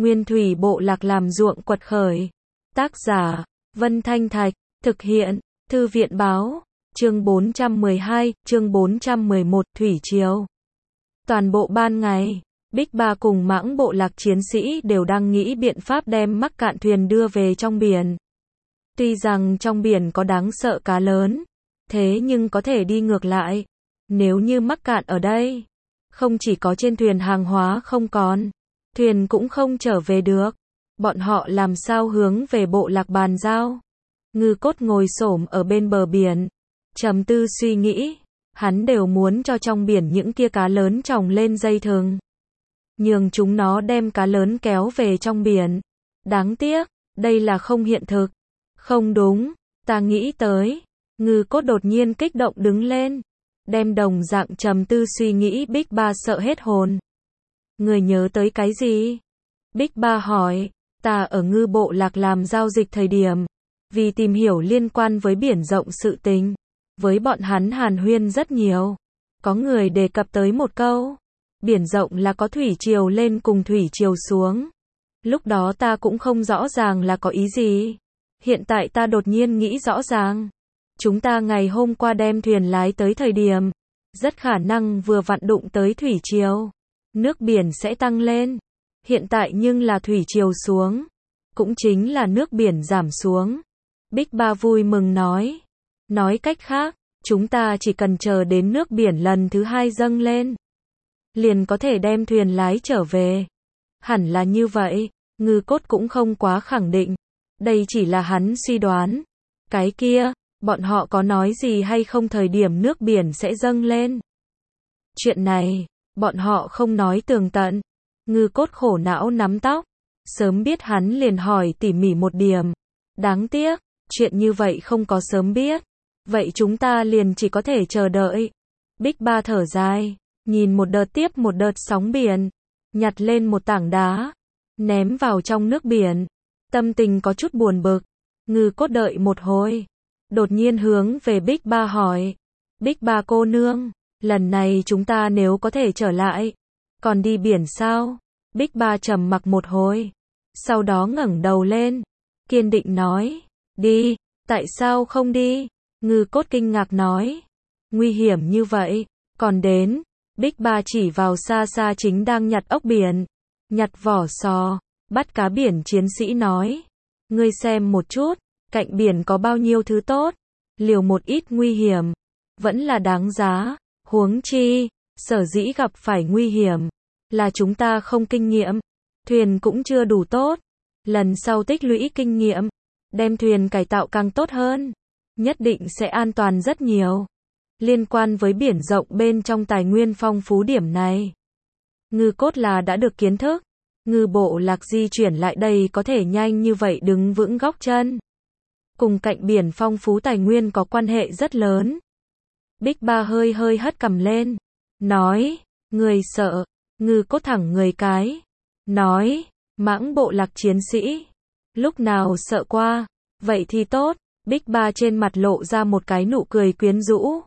Nguyên thủy bộ lạc làm ruộng quật khởi. Tác giả, Vân Thanh Thạch, thực hiện, Thư viện báo, chương 412, chương 411, Thủy Triều. Toàn bộ ban ngày, Bích Ba cùng mãng bộ lạc chiến sĩ đều đang nghĩ biện pháp đem mắc cạn thuyền đưa về trong biển. Tuy rằng trong biển có đáng sợ cá lớn, thế nhưng có thể đi ngược lại. Nếu như mắc cạn ở đây, không chỉ có trên thuyền hàng hóa không còn, thuyền cũng không trở về được. Bọn họ làm sao hướng về bộ lạc bàn giao? Ngư Cốt ngồi xổm ở bên bờ biển, trầm tư suy nghĩ. Hắn đều muốn cho trong biển những kia cá lớn tròng lên dây thừng, nhường chúng nó đem cá lớn kéo về trong biển. Đáng tiếc, đây là không hiện thực. Không đúng, ta nghĩ tới. Ngư Cốt đột nhiên kích động đứng lên, đem đồng dạng trầm tư suy nghĩ Bích Ba sợ hết hồn. Người nhớ tới cái gì? Bích Ba hỏi. Ta ở ngư bộ lạc làm giao dịch thời điểm, vì tìm hiểu liên quan với biển rộng sự tình, với bọn hắn hàn huyên rất nhiều. Có người đề cập tới một câu, biển rộng là có thủy triều lên cùng thủy triều xuống. Lúc đó ta cũng không rõ ràng là có ý gì. Hiện tại ta đột nhiên nghĩ rõ ràng. Chúng ta ngày hôm qua đem thuyền lái tới thời điểm, rất khả năng vừa vặn đụng tới thủy triều. Nước biển sẽ tăng lên. Hiện tại nhưng là thủy triều xuống, cũng chính là nước biển giảm xuống. Bích Ba vui mừng nói. Nói cách khác, chúng ta chỉ cần chờ đến nước biển lần thứ hai dâng lên, liền có thể đem thuyền lái trở về. Hẳn là như vậy. Ngư Cốt cũng không quá khẳng định. Đây chỉ là hắn suy đoán. Cái kia, bọn họ có nói gì hay không thời điểm nước biển sẽ dâng lên? Chuyện này, bọn họ không nói tường tận. Ngư Cốt khổ não nắm tóc. Sớm biết hắn liền hỏi tỉ mỉ một điểm. Đáng tiếc, chuyện như vậy không có sớm biết. Vậy chúng ta liền chỉ có thể chờ đợi. Bích Ba thở dài, nhìn một đợt tiếp một đợt sóng biển, nhặt lên một tảng đá, ném vào trong nước biển. Tâm tình có chút buồn bực. Ngư Cốt đợi một hồi, đột nhiên hướng về Bích Ba hỏi. Bích Ba cô nương, lần này chúng ta nếu có thể trở lại, còn đi biển sao? Bích Ba trầm mặc một hồi, sau đó ngẩng đầu lên, kiên định nói. Đi. Tại sao không đi? Ngư Cốt kinh ngạc nói. Nguy hiểm như vậy, còn đến. Bích Ba chỉ vào xa xa chính đang nhặt ốc biển, nhặt vỏ sò, bắt cá biển chiến sĩ nói. Ngươi xem một chút, cạnh biển có bao nhiêu thứ tốt, liều một ít nguy hiểm, vẫn là đáng giá. Huống chi, sở dĩ gặp phải nguy hiểm, là chúng ta không kinh nghiệm, thuyền cũng chưa đủ tốt. Lần sau tích lũy kinh nghiệm, đem thuyền cải tạo càng tốt hơn, nhất định sẽ an toàn rất nhiều. Liên quan với biển rộng bên trong tài nguyên phong phú điểm này, Ngư Cốt là đã được kiến thức. Ngư bộ lạc di chuyển lại đây có thể nhanh như vậy đứng vững gót chân, cùng cạnh biển phong phú tài nguyên có quan hệ rất lớn. Bích Ba hơi hơi hất cằm lên, nói. Người sợ? Ngư Cốt thẳng người cái, nói. Mãng bộ lạc chiến sĩ, lúc nào sợ qua? Vậy thì tốt. Bích Ba trên mặt lộ ra một cái nụ cười quyến rũ.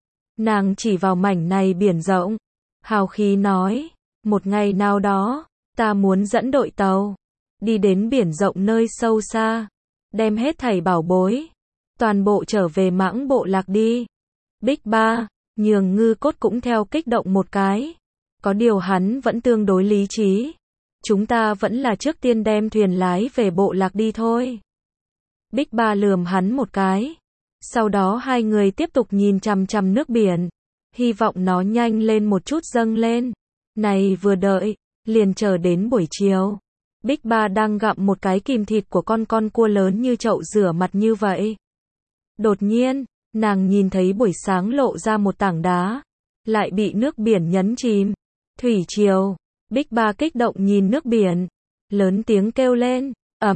Nàng chỉ vào mảnh này biển rộng, hào khí nói. Một ngày nào đó, ta muốn dẫn đội tàu, đi đến biển rộng nơi sâu xa, đem hết thảy bảo bối, toàn bộ trở về mãng bộ lạc đi. Bích Ba, nhường Ngư Cốt cũng theo kích động một cái. Có điều hắn vẫn tương đối lý trí. Chúng ta vẫn là trước tiên đem thuyền lái về bộ lạc đi thôi. Bích Ba lườm hắn một cái. Sau đó hai người tiếp tục nhìn chằm chằm nước biển, hy vọng nó nhanh lên một chút dâng lên. Này vừa đợi, liền chờ đến buổi chiều. Bích Ba đang gặm một cái kìm thịt của con cua lớn như chậu rửa mặt như vậy. Đột nhiên, nàng nhìn thấy buổi sáng lộ ra một tảng đá, lại bị nước biển nhấn chìm. Thủy triều. Bích Ba kích động nhìn nước biển, lớn tiếng kêu lên.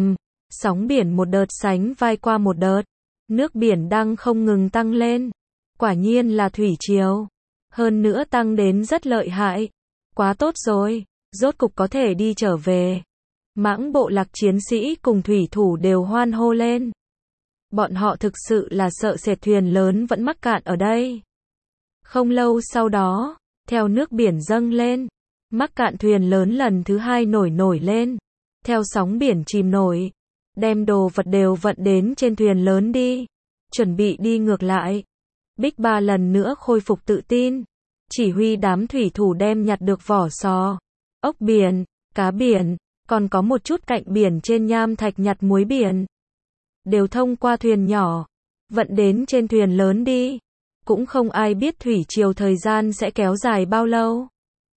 Sóng biển một đợt sánh vai qua một đợt, nước biển đang không ngừng tăng lên. Quả nhiên là thủy triều, hơn nữa tăng đến rất lợi hại. Quá tốt rồi, rốt cục có thể đi trở về. Mãng bộ lạc chiến sĩ cùng thủy thủ đều hoan hô lên. Bọn họ thực sự là sợ sệt thuyền lớn vẫn mắc cạn ở đây. Không lâu sau đó, theo nước biển dâng lên, mắc cạn thuyền lớn lần thứ hai nổi lên. theo sóng biển chìm nổi, đem đồ vật đều vận đến trên thuyền lớn đi, chuẩn bị đi ngược lại. Big Ba lần nữa khôi phục tự tin, chỉ huy đám thủy thủ đem nhặt được vỏ sò, ốc biển, cá biển, còn có một chút cạnh biển trên nham thạch nhặt muối biển. Đều thông qua thuyền nhỏ, vận đến trên thuyền lớn đi. Cũng không ai biết thủy triều thời gian sẽ kéo dài bao lâu.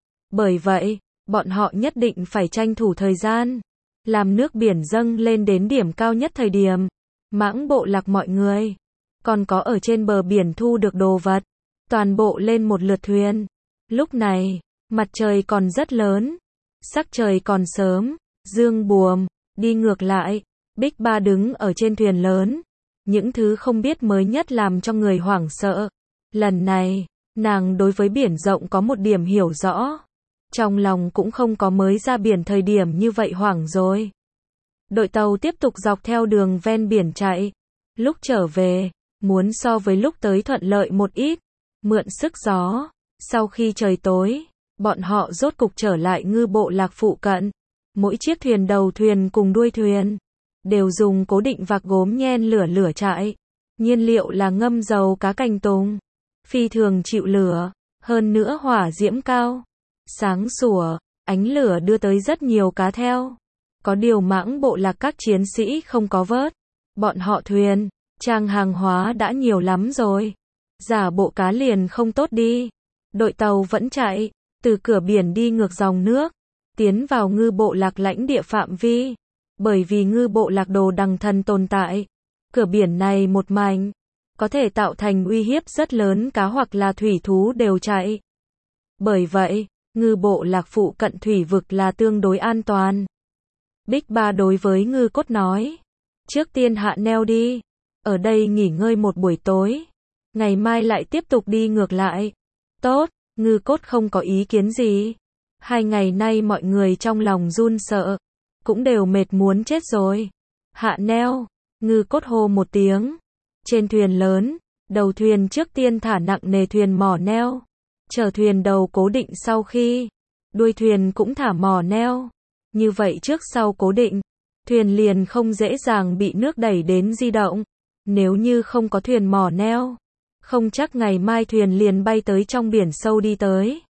Bởi vậy, bọn họ nhất định phải tranh thủ thời gian, làm nước biển dâng lên đến điểm cao nhất thời điểm. Mãng bộ lạc mọi người, còn có ở trên bờ biển thu được đồ vật, toàn bộ lên một lượt thuyền. Lúc này, mặt trời còn rất lớn, sắc trời còn sớm, dương buồm, đi ngược lại. Big Ba đứng ở trên thuyền lớn, những thứ không biết mới nhất làm cho người hoảng sợ. Lần này, nàng đối với biển rộng có một điểm hiểu rõ. Trong lòng cũng không có mới ra biển thời điểm như vậy hoảng rồi. Đội tàu tiếp tục dọc theo đường ven biển chạy. Lúc trở về, muốn so với lúc tới thuận lợi một ít, mượn sức gió. Sau khi trời tối, bọn họ rốt cục trở lại ngư bộ lạc phụ cận. Mỗi chiếc thuyền đầu thuyền cùng đuôi thuyền đều dùng cố định vạc gốm nhen lửa chạy. Nhiên liệu là ngâm dầu cá cành tùng, phi thường chịu lửa, hơn nữa hỏa diễm cao, sáng sủa, ánh lửa đưa tới rất nhiều cá theo. Có điều mãng bộ lạc các chiến sĩ không có vớt, bọn họ thuyền, trang hàng hóa đã nhiều lắm rồi. Giả bộ cá liền không tốt đi. Đội tàu vẫn chạy, từ cửa biển đi ngược dòng nước, tiến vào ngư bộ lạc lãnh địa phạm vi. Bởi vì ngư bộ lạc Đồ Đằng Thần tồn tại, cửa biển này một mảnh, có thể tạo thành uy hiếp rất lớn, cá hoặc là thủy thú đều chạy. Bởi vậy, ngư bộ lạc phụ cận thủy vực là tương đối an toàn. Big Ba đối với Ngư Cốt nói, trước tiên hạ neo đi, ở đây nghỉ ngơi một buổi tối, ngày mai lại tiếp tục đi ngược lại. Tốt, Ngư Cốt không có ý kiến gì. 2 ngày nay mọi người trong lòng run sợ, cũng đều mệt muốn chết rồi. Hạ neo, Ngư Cốt hô một tiếng. Trên thuyền lớn, đầu thuyền trước tiên thả nặng nề thuyền mỏ neo, chờ thuyền đầu cố định sau khi, đuôi thuyền cũng thả mỏ neo. Như vậy trước sau cố định, thuyền liền không dễ dàng bị nước đẩy đến di động. Nếu như không có thuyền mỏ neo, không chắc ngày mai thuyền liền bay tới trong biển sâu đi tới.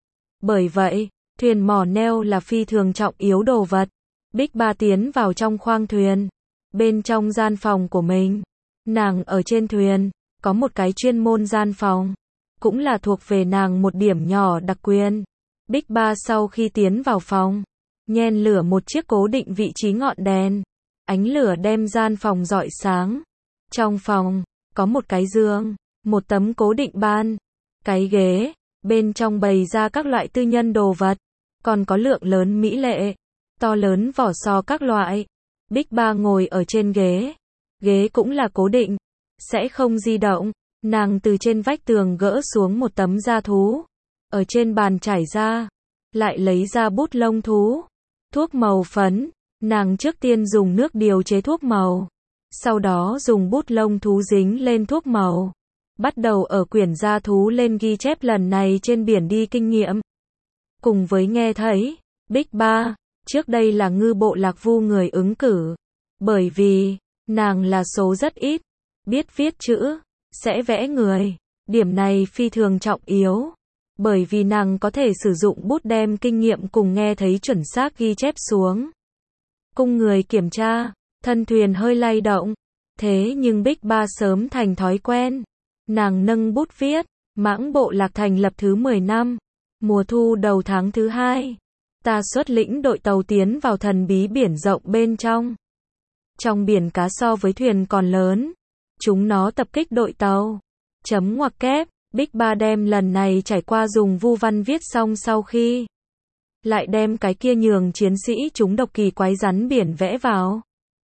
Bởi vậy, thuyền mỏ neo là phi thường trọng yếu đồ vật. Big Ba tiến vào trong khoang thuyền, bên trong gian phòng của mình. Nàng ở trên thuyền, có một cái chuyên môn gian phòng, cũng là thuộc về nàng một điểm nhỏ đặc quyền. Big Ba sau khi tiến vào phòng, nhen lửa một chiếc cố định vị trí ngọn đèn. Ánh lửa đem gian phòng rọi sáng. Trong phòng, có một cái giường, một tấm cố định bàn, cái ghế, bên trong bày ra các loại tư nhân đồ vật, còn có lượng lớn mỹ lệ, to lớn vỏ sò các loại. Big Ba ngồi ở trên ghế. Ghế cũng là cố định, sẽ không di động. Nàng từ trên vách tường gỡ xuống một tấm da thú, ở trên bàn trải ra, lại lấy ra bút lông thú, thuốc màu phấn. Nàng trước tiên dùng nước điều chế thuốc màu, sau đó dùng bút lông thú dính lên thuốc màu, bắt đầu ở quyển da thú lên ghi chép lần này trên biển đi kinh nghiệm. Cùng với nghe thấy, Big Ba, trước đây là ngư bộ lạc vu người ứng cử, bởi vì nàng là số rất ít, biết viết chữ, sẽ vẽ người. Điểm này phi thường trọng yếu, bởi vì nàng có thể sử dụng bút đem kinh nghiệm cùng nghe thấy chuẩn xác ghi chép xuống. Cung người kiểm tra, thân thuyền hơi lay động, thế nhưng Big Ba sớm thành thói quen. Nàng nâng bút viết, mãng bộ lạc thành lập thứ 10 năm, mùa thu đầu tháng thứ 2. Ta xuất lĩnh đội tàu tiến vào thần bí biển rộng bên trong. Trong biển cá so với thuyền còn lớn. Chúng nó tập kích đội tàu. Chấm ngoặc kép, Big Ba đem lần này trải qua dùng vu văn viết xong sau khi. Lại đem cái kia nhường chiến sĩ chúng độc kỳ quái rắn biển vẽ vào.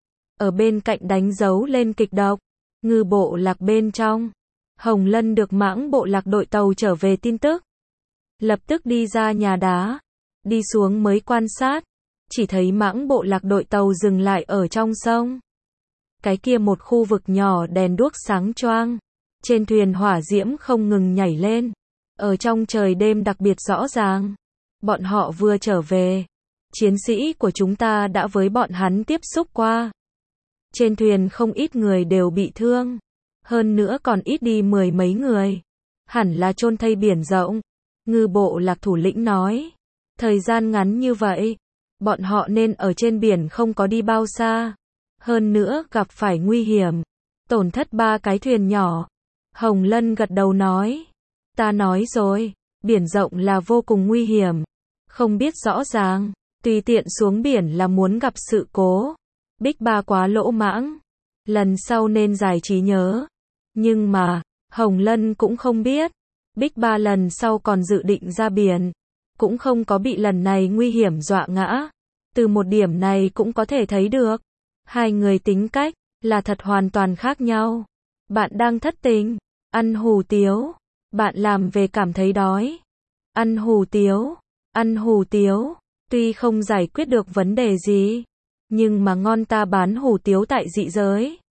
Ở bên cạnh đánh dấu lên kịch độc. Ngư bộ lạc bên trong. Hồng Lân được mãng bộ lạc đội tàu trở về tin tức. Lập tức đi ra nhà đá. Đi xuống mới quan sát. Chỉ thấy mãng bộ lạc đội tàu dừng lại ở trong sông. Cái kia một khu vực nhỏ đèn đuốc sáng choang. Trên thuyền hỏa diễm không ngừng nhảy lên. Ở trong trời đêm đặc biệt rõ ràng. Bọn họ vừa trở về. Chiến sĩ của chúng ta đã với bọn hắn tiếp xúc qua. Trên thuyền không ít người đều bị thương. Hơn nữa còn ít đi 10 mấy người. Hẳn là chôn thây biển rộng. Ngư bộ lạc thủ lĩnh nói. Thời gian ngắn như vậy, bọn họ nên ở trên biển không có đi bao xa. Hơn nữa gặp phải nguy hiểm. Tổn thất 3 cái thuyền nhỏ. Hồng Lân gật đầu nói. Ta nói rồi, biển rộng là vô cùng nguy hiểm. Không biết rõ ràng, tùy tiện xuống biển là muốn gặp sự cố. Bích Ba quá lỗ mãng. Lần sau nên giải trí nhớ. Nhưng mà, Hồng Lân cũng không biết. Bích Ba lần sau còn dự định ra biển. Cũng không có bị lần này nguy hiểm dọa ngã. Từ một điểm này cũng có thể thấy được. Hai người tính cách, là thật hoàn toàn khác nhau. Bạn đang thất tình, ăn hủ tiếu. Bạn làm về cảm thấy đói. Ăn hủ tiếu, ăn hủ tiếu. Tuy không giải quyết được vấn đề gì, nhưng mà ngon ta bán hủ tiếu tại dị giới.